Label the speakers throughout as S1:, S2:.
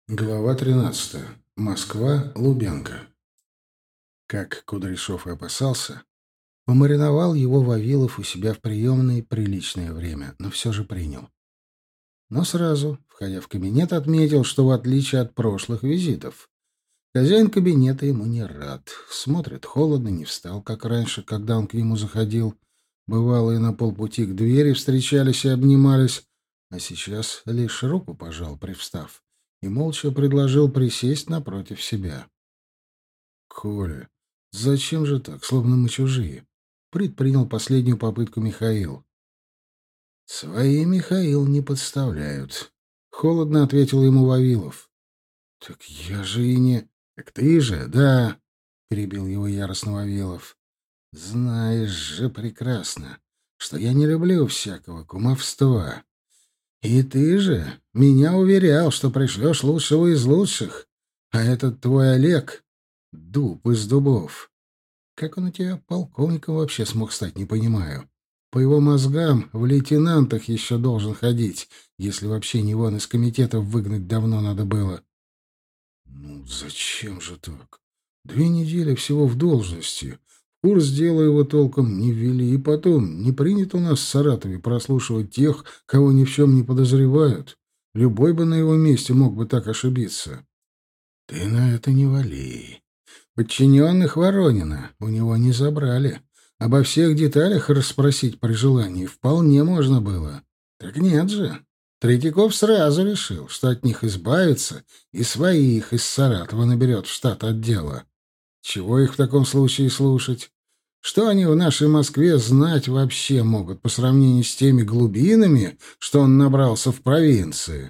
S1: Глава 13. Москва, Лубянка. Как Кудряшов и опасался, помариновал его Вавилов у себя в приемной приличное время, но все же принял. Но сразу, входя в кабинет, отметил, что в отличие от прошлых визитов, хозяин кабинета ему не рад. Смотрит холодно, не встал, как раньше, когда он к нему заходил. Бывало, и на полпути к двери встречались и обнимались, а сейчас лишь руку пожал, привстав, и молча предложил присесть напротив себя. «Коля, зачем же так, словно мы чужие?» — предпринял последнюю попытку Михаил. «Свои, Михаил, не подставляют», — холодно ответил ему Вавилов. «Так я же и не...» «Так ты же, да», — перебил его яростно Вавилов. «Знаешь же прекрасно, что я не люблю всякого кумовства. И ты же меня уверял, что пришлешь лучшего из лучших, а этот твой Олег — дуб из дубов. Как он у тебя полковником вообще смог стать, не понимаю. По его мозгам в лейтенантах еще должен ходить, если вообще не вон из комитетов выгнать давно надо было». «Ну, зачем же так? 2 недели всего в должности. Курс дела его толком не ввели. И потом, не принято у нас в Саратове прослушивать тех, кого ни в чем не подозревают. Любой бы на его месте мог бы так ошибиться». «Ты на это не вали. Подчиненных Воронина у него не забрали. Обо всех деталях расспросить при желании вполне можно было. Так нет же. Третьяков сразу решил, что от них избавиться и своих из Саратова наберет в штат отдела. Чего их в таком случае слушать? Что они в нашей Москве знать вообще могут по сравнению с теми глубинами, что он набрался в провинции?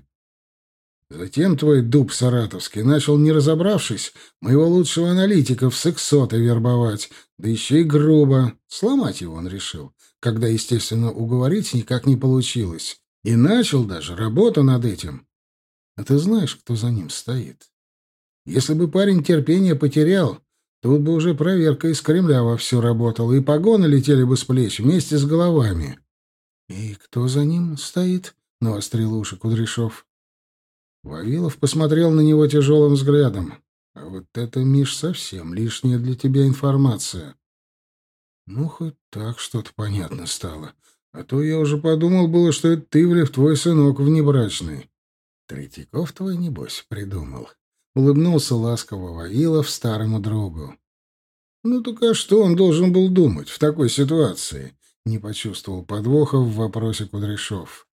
S1: Затем твой дуб саратовский начал, не разобравшись, моего лучшего аналитика в сексоты вербовать, да еще и грубо. Сломать его он решил, когда, естественно, уговорить никак не получилось. И начал даже работу над этим. А ты знаешь, кто за ним стоит? Если бы парень терпение потерял, тут бы уже проверка из Кремля вовсю работала, и погоны летели бы с плеч вместе с головами. — И кто за ним стоит? — навострил уши Кудряшов. Вавилов посмотрел на него тяжелым взглядом. «А вот это, Миш, совсем лишняя для тебя информация». «Ну, хоть так что-то понятно стало. А то я уже подумал было, что это Тывлев твой сынок внебрачный». «Третьяков твой, небось, придумал». Улыбнулся ласково Вавилов старому другу. «Ну так а что он должен был думать в такой ситуации?» Не почувствовал подвоха в вопросе Кудряшов.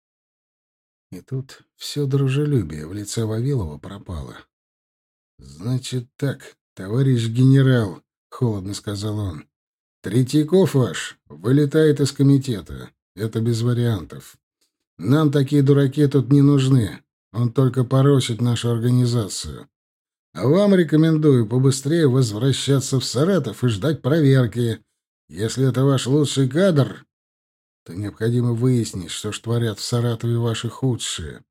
S1: И тут все дружелюбие в лице Вавилова пропало. «Значит так, товарищ генерал», — холодно сказал он, — «Третьяков ваш вылетает из комитета. Это без вариантов. Нам такие дураки тут не нужны. Он только порочит нашу организацию. А вам рекомендую побыстрее возвращаться в Саратов и ждать проверки. Если это ваш лучший кадр, то необходимо выяснить, что ж творят в Саратове ваши худшие».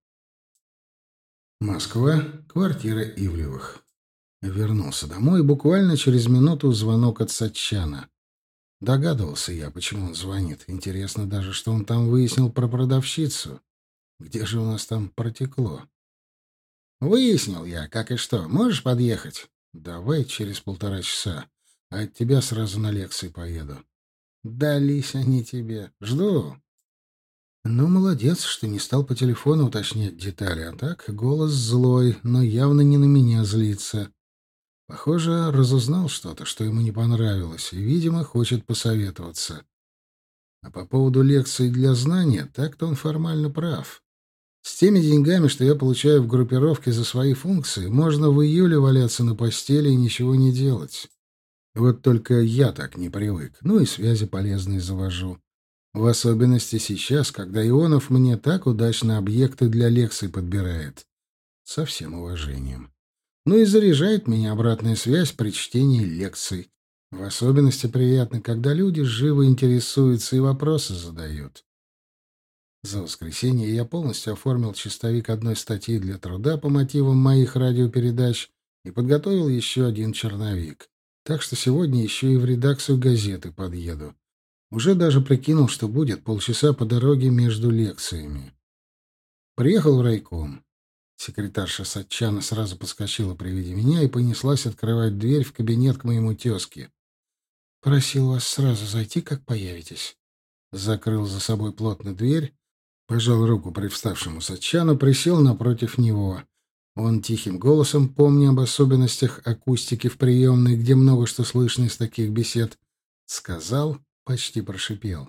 S1: Москва, квартира Ивлевых. Вернулся домой, буквально через минуту звонок от Сатчана. Догадывался я, почему он звонит. Интересно даже, что он там выяснил про продавщицу. Где же у нас там протекло? Выяснил я, как и что. Можешь подъехать? Давай через 1,5 часа. А от тебя сразу на лекции поеду. Дались они тебе. Жду. Ну, молодец, что не стал по телефону уточнять детали, а так голос злой, но явно не на меня злится. Похоже, разузнал что-то, что ему не понравилось, и, видимо, хочет посоветоваться. А по поводу лекций для знания, так-то он формально прав. С теми деньгами, что я получаю в группировке за свои функции, можно в июле валяться на постели и ничего не делать. Вот только я так не привык, ну и связи полезные завожу. В особенности сейчас, когда Ионов мне так удачно объекты для лекций подбирает. Со всем уважением. Ну и заряжает меня обратная связь при чтении лекций. В особенности приятно, когда люди живо интересуются и вопросы задают. За воскресенье я полностью оформил чистовик одной статьи для труда по мотивам моих радиопередач и подготовил еще один черновик. Так что сегодня еще и в редакцию газеты подъеду. Уже даже прикинул, что будет полчаса по дороге между лекциями. Приехал в райком. Секретарша Сатчана сразу подскочила при виде меня и понеслась открывать дверь в кабинет к моему тезке. «Просил вас сразу зайти, как появитесь». Закрыл за собой плотно дверь, пожал руку привставшему Сатчану, присел напротив него. Он тихим голосом, помня об особенностях акустики в приемной, где много что слышно из таких бесед, сказал, почти прошипел.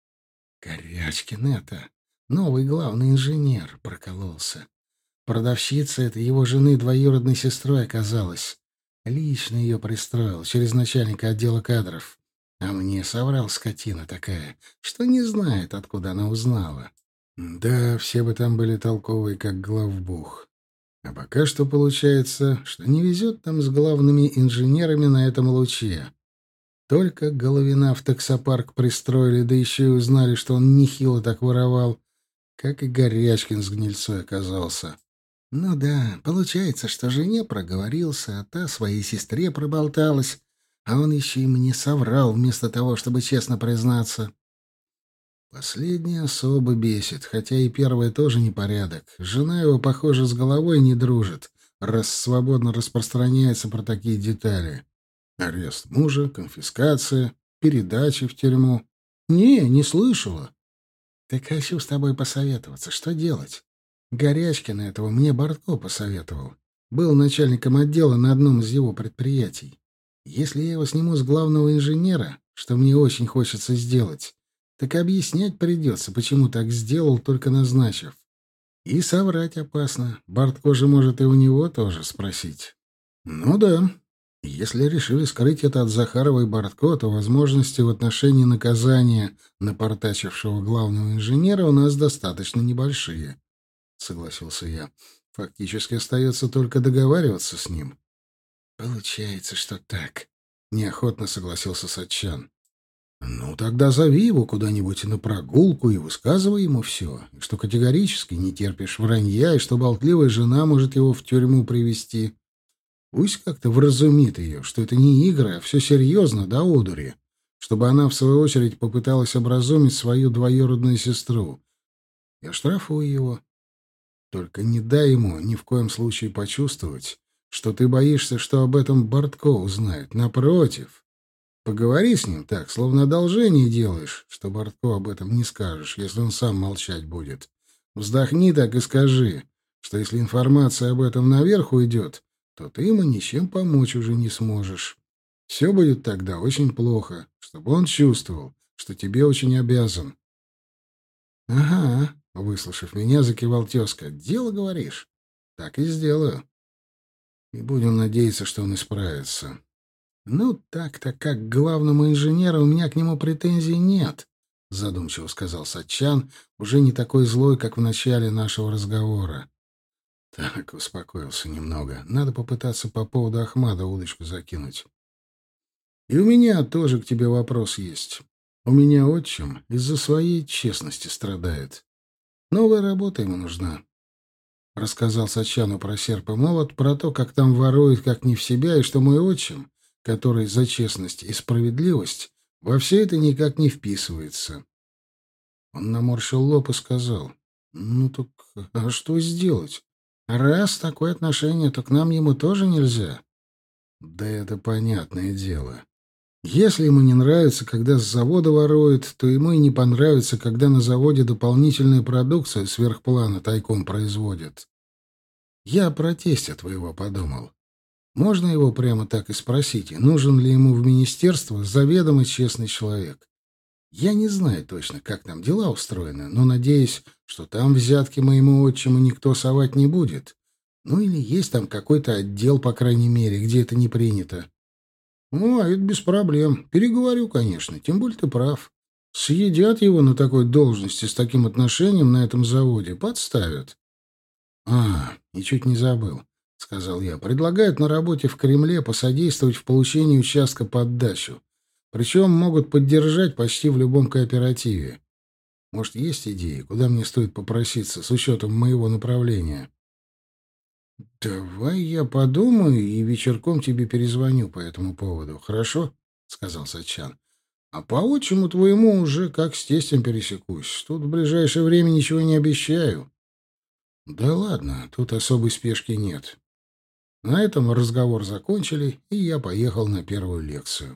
S1: «Горячкин это! Новый главный инженер!» — прокололся. Продавщица этой его жены двоюродной сестрой оказалась. Лично ее пристроил через начальника отдела кадров. А мне соврал скотина такая, что не знает, откуда она узнала. Да, все бы там были толковые, как главбух. А пока что получается, что не везет нам с главными инженерами на этом луче. Только Головина в таксопарк пристроили, да еще и узнали, что он нехило так воровал, как и Горячкин с гнильцой оказался. Ну да, получается, что жене проговорился, а та своей сестре проболталась, а он еще и мне соврал, вместо того, чтобы честно признаться. Последнее особо бесит, хотя и первое тоже непорядок. Жена его, похоже, с головой не дружит, раз свободно распространяется про такие детали. Арест мужа, конфискация, передачи в тюрьму. Не слышала. Так хочу с тобой посоветоваться, что делать? Горячкина этого мне Бортко посоветовал. Был начальником отдела на одном из его предприятий. Если я его сниму с главного инженера, что мне очень хочется сделать, так объяснять придется, почему так сделал, только назначив. И соврать опасно. Бортко же может и у него тоже спросить. Ну да. Если решили скрыть это от Захарова и Бортко, то возможности в отношении наказания напортачившего главного инженера у нас достаточно небольшие. Согласился я. Фактически остается только договариваться с ним. Получается, что так. Неохотно согласился Сатчан. Ну, тогда зови его куда-нибудь на прогулку и высказывай ему все, что категорически не терпишь вранья, и что болтливая жена может его в тюрьму привести. Пусть как-то вразумит ее, что это не игры, а все серьезно, да одури, чтобы она, в свою очередь, попыталась образумить свою двоюродную сестру. Я штрафую его. Только не дай ему ни в коем случае почувствовать, что ты боишься, что об этом Бортко узнает. Напротив, поговори с ним так, словно одолжение делаешь, что Бортко об этом не скажешь, если он сам молчать будет. Вздохни так и скажи, что если информация об этом наверх уйдет, то ты ему ничем помочь уже не сможешь. Все будет тогда очень плохо, чтобы он чувствовал, что тебе очень обязан. — Ага, — выслушав меня, закивал тезка. — Дело, говоришь? Так и сделаю. И будем надеяться, что он исправится. Ну, так-то как к главному инженеру у меня к нему претензий нет, — задумчиво сказал Сатчан, уже не такой злой, как в начале нашего разговора. Так, успокоился немного. Надо попытаться по поводу Ахмада удочку закинуть. И у меня тоже к тебе вопрос есть. У меня отчим из-за своей честности страдает. Новая работа ему нужна. Рассказал Сачану про серп и молот, про то, как там воруют как не в себя, и что мой отчим, который за честность и справедливость, во все это никак не вписывается. Он наморщил лоб и сказал: «Ну так, а что сделать? Раз такое отношение, то к нам ему тоже нельзя». Да это понятное дело. Если ему не нравится, когда с завода воруют, то ему и не понравится, когда на заводе дополнительную продукцию сверх плана тайком производят. Я про тестя твоего подумал. Можно его прямо так и спросить, нужен ли ему в министерство заведомо честный человек. Я не знаю точно, как там дела устроены, но надеюсь, что там взятки моему отчиму никто совать не будет. Ну или есть там какой-то отдел, по крайней мере, где это не принято. Это без проблем. Переговорю, конечно, тем более ты прав. Съедят его на такой должности с таким отношением на этом заводе, подставят. И чуть не забыл, — сказал я. Предлагают на работе в Кремле посодействовать в получении участка под дачу. Причем могут поддержать почти в любом кооперативе. Может, есть идеи, куда мне стоит попроситься с учетом моего направления? «Давай я подумаю и вечерком тебе перезвоню по этому поводу, хорошо?» — сказал Сачан. «А по отчиму твоему уже как с тестем пересекусь. Тут в ближайшее время ничего не обещаю». Да ладно, тут особой спешки нет. На этом разговор закончили, и я поехал на первую лекцию.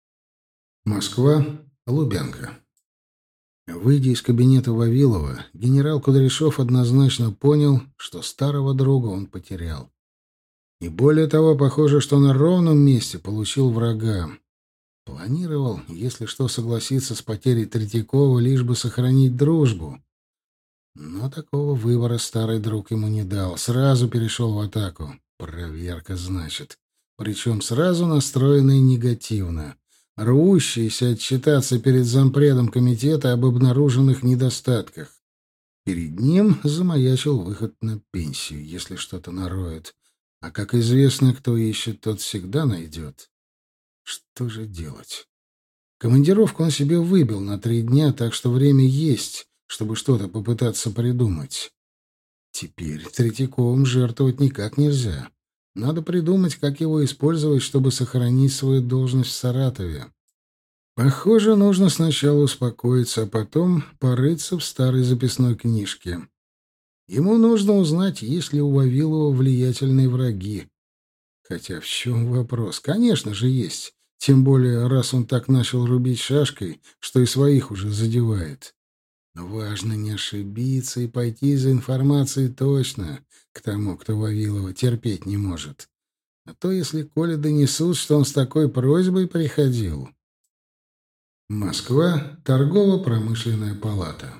S1: Москва, Лубянка. Выйдя из кабинета Вавилова, генерал Кудряшов однозначно понял, что старого друга он потерял. И более того, похоже, что на ровном месте получил врага. Планировал, если что, согласиться с потерей Третьякова, лишь бы сохранить дружбу. Но такого выбора старый друг ему не дал. Сразу перешел в атаку. Проверка, значит. Причем сразу настроенная негативно. Рвущаяся отчитаться перед зампредом комитета об обнаруженных недостатках. Перед ним замаячил выход на пенсию, если что-то нароет. А, как известно, кто ищет, тот всегда найдет. Что же делать? Командировку он себе выбил на 3 дня, так что время есть, чтобы что-то попытаться придумать. Теперь Третьяковым жертвовать никак нельзя. Надо придумать, как его использовать, чтобы сохранить свою должность в Саратове. Похоже, нужно сначала успокоиться, а потом порыться в старой записной книжке. Ему нужно узнать, есть ли у Вавилова влиятельные враги. Хотя в чем вопрос? Конечно же, есть. Тем более, раз он так начал рубить шашкой, что и своих уже задевает. Но важно не ошибиться и пойти за информацией точно к тому, кто Вавилова терпеть не может. А то, если Коле донесут, что он с такой просьбой приходил... Москва. Торгово-промышленная палата.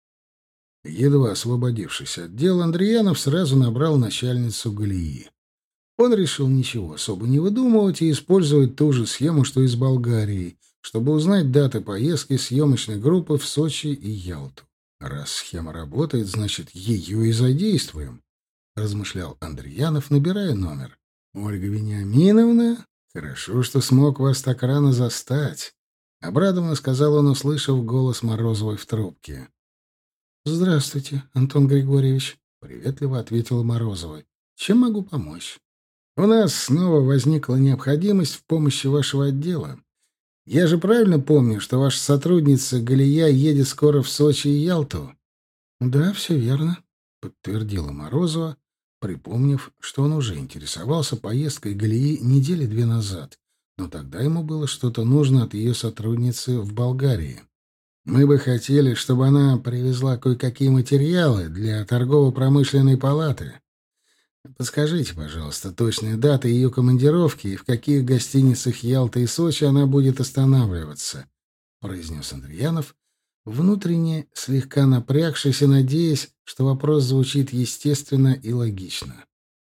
S1: Едва освободившись от дел, Андреянов сразу набрал начальницу ГЛИИ. Он решил ничего особо не выдумывать и использовать ту же схему, что и с Болгарией, чтобы узнать даты поездки съемочной группы в Сочи и Ялту. «Раз схема работает, значит, ее и задействуем», — размышлял Андреянов, набирая номер. «Ольга Вениаминовна, хорошо, что смог вас так рано застать», — обрадованно сказал он, услышав голос Морозовой в трубке. «Здравствуйте, Антон Григорьевич», — приветливо ответила Морозова. «Чем могу помочь?» «У нас снова возникла необходимость в помощи вашего отдела. Я же правильно помню, что ваша сотрудница Галия едет скоро в Сочи и Ялту?» «Да, все верно», — подтвердила Морозова, припомнив, что он уже интересовался поездкой Галии недели 2 назад, но тогда ему было что-то нужно от ее сотрудницы в Болгарии. «Мы бы хотели, чтобы она привезла кое-какие материалы для торгово-промышленной палаты. Подскажите, пожалуйста, точные даты ее командировки и в каких гостиницах Ялты и Сочи она будет останавливаться», — произнес Андреянов, внутренне слегка напрягшись и надеясь, что вопрос звучит естественно и логично.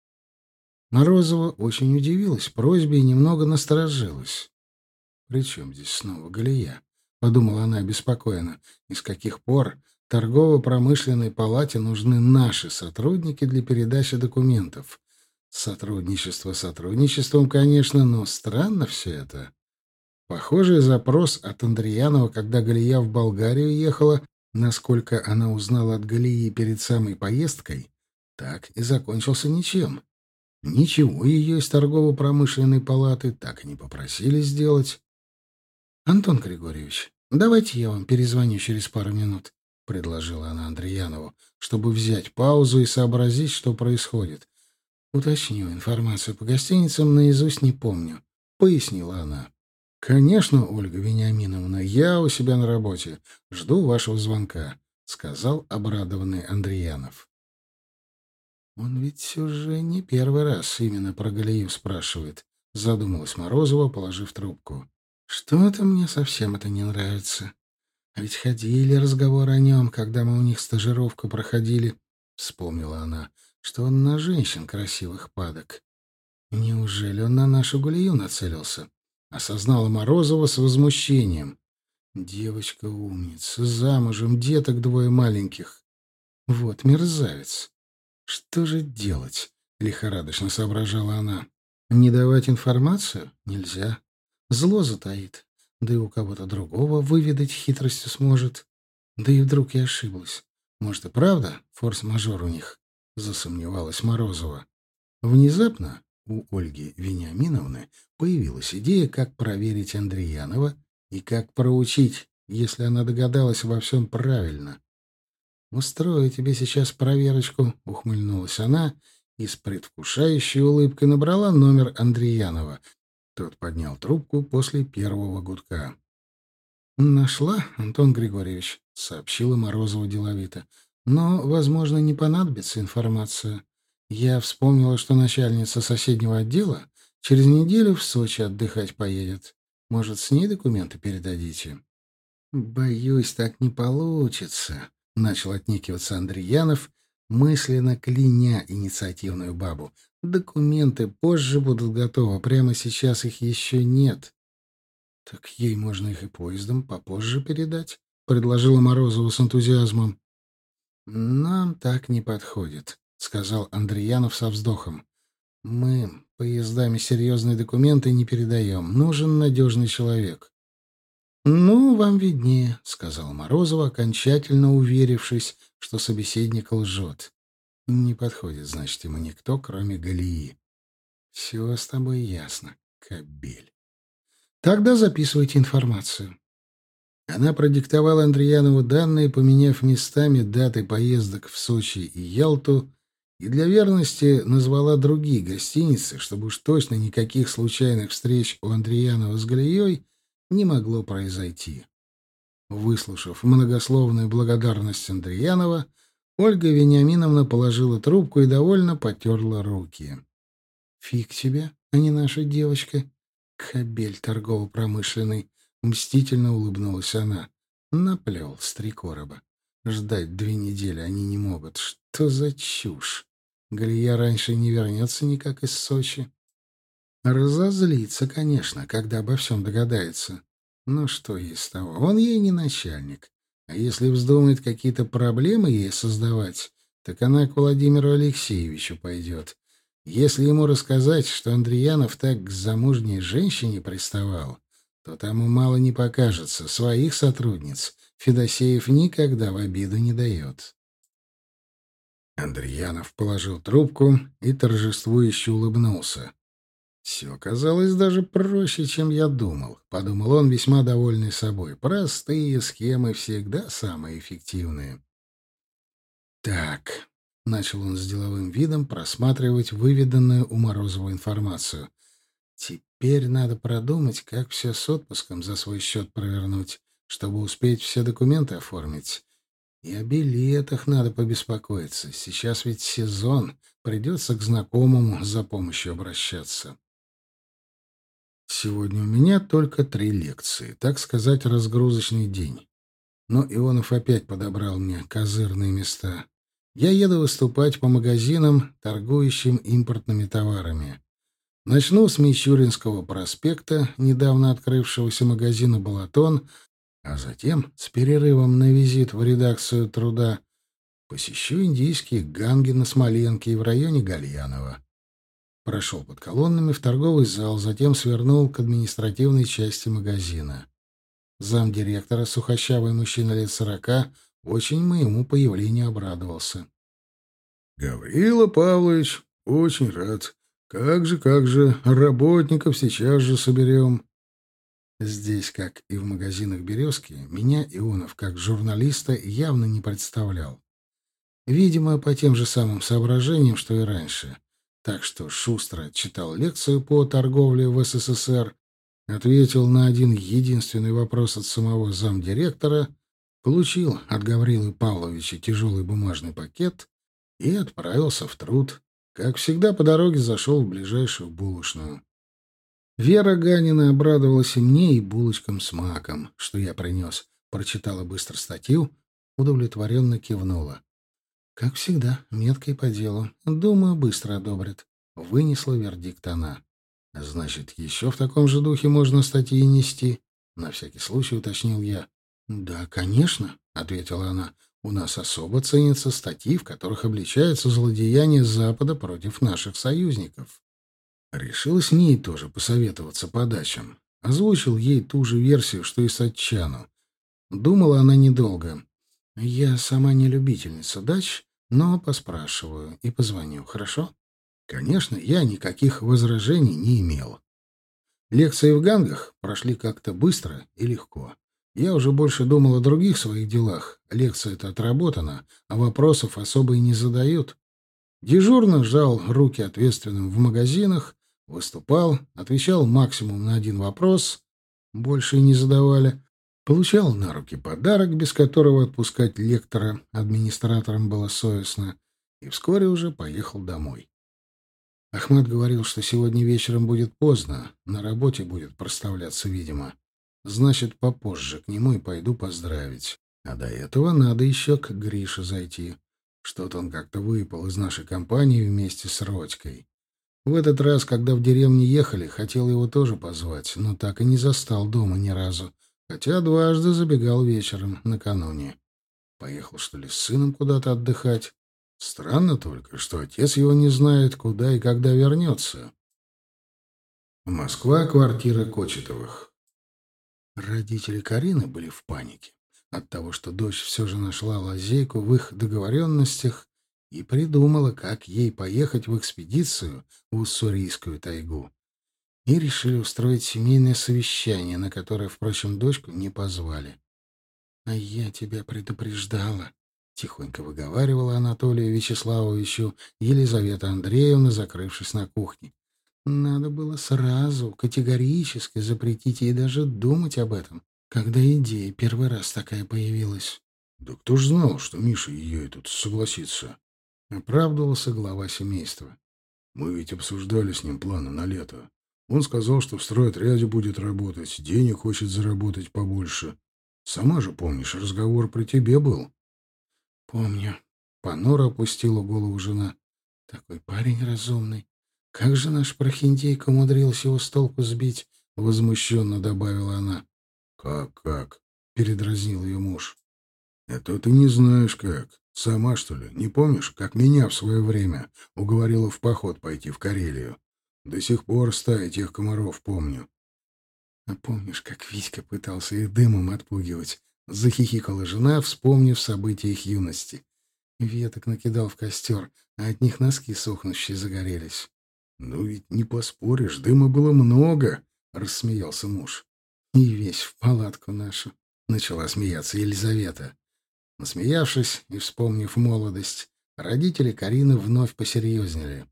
S1: Морозова очень удивилась просьбе и немного насторожилась. «При чем здесь снова Галия?» — подумала она обеспокоенно. «И с каких пор торгово-промышленной палате нужны наши сотрудники для передачи документов? Сотрудничество сотрудничеством, конечно, но странно все это». Похожий запрос от Андреянова, когда Галия в Болгарию ехала, насколько она узнала от Галии перед самой поездкой, так и закончился ничем. Ничего ее из торгово-промышленной палаты так и не попросили сделать. «Антон Григорьевич, давайте я вам перезвоню через пару минут», — предложила она Андриянову, чтобы взять паузу и сообразить, что происходит. «Уточню информацию по гостиницам, наизусть не помню», — пояснила она. «Конечно, Ольга Вениаминовна, я у себя на работе. Жду вашего звонка», — сказал обрадованный Андреянов. «Он ведь уже не первый раз именно про Галию спрашивает», — задумалась Морозова, положив трубку. «Что-то мне совсем это не нравится. А ведь ходили разговоры о нем, когда мы у них стажировку проходили», — вспомнила она, — «что он на женщин красивых падок. Неужели он на нашу Галию нацелился?» — осознала Морозова с возмущением. «Девочка умница, замужем, деток 2 маленьких. Вот мерзавец. Что же делать?» — лихорадочно соображала она. «Не давать информацию? Нельзя. Зло затаит. Да и у кого-то другого выведать хитростью сможет. Да и вдруг я ошиблась. Может, и правда форс-мажор у них?» — засомневалась Морозова. Внезапно у Ольги Вениаминовны появилась идея, как проверить Андреянова и как проучить, если она догадалась во всем правильно. «Устрою тебе сейчас проверочку», — ухмыльнулась она и с предвкушающей улыбкой набрала номер Андреянова. Тот поднял трубку после первого гудка. «Нашла, Антон Григорьевич», — сообщила Морозова деловито. «Но, возможно, не понадобится информация. Я вспомнила, что начальница соседнего отдела через неделю в Сочи отдыхать поедет. Может, с ней документы передадите?» «Боюсь, так не получится», — начал отнекиваться Андреянов, мысленно кляня инициативную бабу. «Документы позже будут готовы, прямо сейчас их еще нет». «Так ей можно их и поездом попозже передать», — предложила Морозова с энтузиазмом. «Нам так не подходит», — сказал Андреянов со вздохом. «Мы поездами серьезные документы не передаем. Нужен надежный человек». «Ну, вам виднее», — сказала Морозова, окончательно уверившись, что собеседник лжет. «Не подходит, значит, ему никто, кроме Галии. Все с тобой ясно, кобель. Тогда записывайте информацию». Она продиктовала Андреянову данные, поменяв местами даты поездок в Сочи и Ялту, и для верности назвала другие гостиницы, чтобы уж точно никаких случайных встреч у Андреянова с Галией не могло произойти. Выслушав многословную благодарность Андреянова, Ольга Вениаминовна положила трубку и довольно потерла руки. «Фиг тебе, а не наша девочка. Кобель торгово-промышленный», — мстительно улыбнулась она. Наплел с 3 короба. Ждать 2 недели они не могут. Что за чушь? Галия раньше не вернется никак из Сочи. Разозлится, конечно, когда обо всем догадается. Но что ей с того? Он ей не начальник. А если вздумает какие-то проблемы ей создавать, так она к Владимиру Алексеевичу пойдет. Если ему рассказать, что Андреянов так к замужней женщине приставал, то тому мало не покажется. Своих сотрудниц Федосеев никогда в обиду не дает. Андреянов положил трубку и торжествующе улыбнулся. «Все оказалось даже проще, чем я думал», — подумал он, весьма довольный собой. «Простые схемы всегда самые эффективные». «Так», — начал он с деловым видом просматривать выведанную у Морозова информацию. «Теперь надо продумать, как все с отпуском за свой счет провернуть, чтобы успеть все документы оформить. И о билетах надо побеспокоиться. Сейчас ведь сезон, придется к знакомому за помощью обращаться». Сегодня у меня только 3 лекции, так сказать, разгрузочный день. Но Ионов опять подобрал мне козырные места. Я еду выступать по магазинам, торгующим импортными товарами. Начну с Мичуринского проспекта, недавно открывшегося магазина «Балатон», а затем, с перерывом на визит в редакцию «Труда», посещу индийские ганги на Смоленке и в районе Гальянова. Прошел под колоннами в торговый зал, затем свернул к административной части магазина. Замдиректора, сухощавый мужчина лет 40, очень моему появлению обрадовался. «Гаврила Павлович, очень рад. Как же, работников сейчас же соберем». Здесь, как и в магазинах «Березки», меня Ионов, как журналиста, явно не представлял. Видимо, по тем же самым соображениям, что и раньше. Так что шустро читал лекцию по торговле в СССР, ответил на один единственный вопрос от самого замдиректора, получил от Гаврилы Павловича тяжелый бумажный пакет и отправился в труд. Как всегда, по дороге зашел в ближайшую булочную. Вера Ганина обрадовалась и мне, и булочкам с маком, что я принес. Прочитала быстро статью, удовлетворенно кивнула. «Как всегда, метко и по делу. Думаю, быстро одобрят», — вынесла вердикт она. «Значит, еще в таком же духе можно статьи нести?» — на всякий случай уточнил я. «Да, конечно», — ответила она. «У нас особо ценятся статьи, в которых обличаются злодеяния Запада против наших союзников». Решила с ней тоже посоветоваться по дачам. Озвучил ей ту же версию, что и Сатчану. Думала она недолго. «Я сама не любительница дач, но поспрашиваю и позвоню, хорошо?» Конечно, я никаких возражений не имел. Лекции в гангах прошли как-то быстро и легко. Я уже больше думал о других своих делах. Лекция-то отработана, а вопросов особо и не задают. Дежурно жал руки ответственным в магазинах, выступал, отвечал максимум на один вопрос, больше и не задавали. Получал на руки подарок, без которого отпускать лектора администраторам было совестно, и вскоре уже поехал домой. Ахмат говорил, что сегодня вечером будет поздно, на работе будет проставляться, видимо. Значит, попозже к нему и пойду поздравить. А до этого надо еще к Грише зайти. Что-то он как-то выпал из нашей компании вместе с Родькой. В этот раз, когда в деревне ехали, хотел его тоже позвать, но так и не застал дома ни разу, хотя дважды забегал вечером накануне. Поехал, что ли, с сыном куда-то отдыхать? Странно только, что отец его не знает, куда и когда вернется. Москва, квартира Кочетовых. Родители Карины были в панике от того, что дочь все же нашла лазейку в их договоренностях и придумала, как ей поехать в экспедицию в Уссурийскую тайгу. И решили устроить семейное совещание, на которое, впрочем, дочку не позвали. — А я тебя предупреждала, — тихонько выговаривала Анатолию Вячеславовичу Елизавета Андреевна, закрывшись на кухне. Надо было сразу, категорически запретить ей даже думать об этом, когда идея первый раз такая появилась. — Да кто ж знал, что Миша ее и тут согласится? — оправдывался глава семейства. — Мы ведь обсуждали с ним планы на лето. Он сказал, что в стройотряде будет работать, денег хочет заработать побольше. Сама же помнишь, разговор при тебе был. — Помню. Понуро опустила голову жена. — Такой парень разумный. Как же наш прохиндейка умудрилась его с толку сбить? — возмущенно добавила она. — Как? — передразнил ее муж. — Это ты не знаешь как. Сама, что ли, не помнишь, как меня в свое время уговорила в поход пойти в Карелию? До сих пор стаи тех комаров помню. — А помнишь, как Витька пытался их дымом отпугивать? — захихикала жена, вспомнив события их юности. Веток накидал в костер, а от них носки сохнущие загорелись. — Ну ведь не поспоришь, дыма было много, — рассмеялся муж. — И весь в палатку нашу, — начала смеяться Елизавета. Насмеявшись и вспомнив молодость, родители Карины вновь посерьезнели.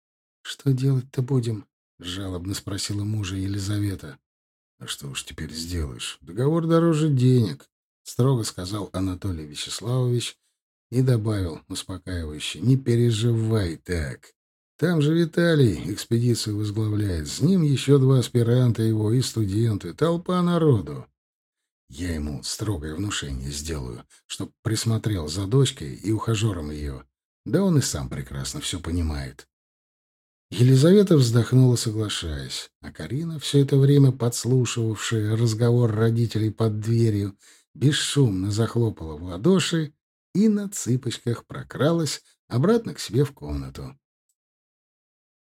S1: — Что делать-то будем? — жалобно спросила мужа Елизавета. — А что уж теперь сделаешь? Договор дороже денег, — строго сказал Анатолий Вячеславович и добавил успокаивающе. — Не переживай так. Там же Виталий экспедицию возглавляет. С ним еще 2 аспиранта его и студенты. Толпа народу. Я ему строгое внушение сделаю, чтоб присмотрел за дочкой и ухажером ее. Да он и сам прекрасно все понимает. Елизавета вздохнула, соглашаясь, а Карина, все это время подслушивавшая разговор родителей под дверью, бесшумно захлопала в ладоши и на цыпочках прокралась обратно к себе в комнату.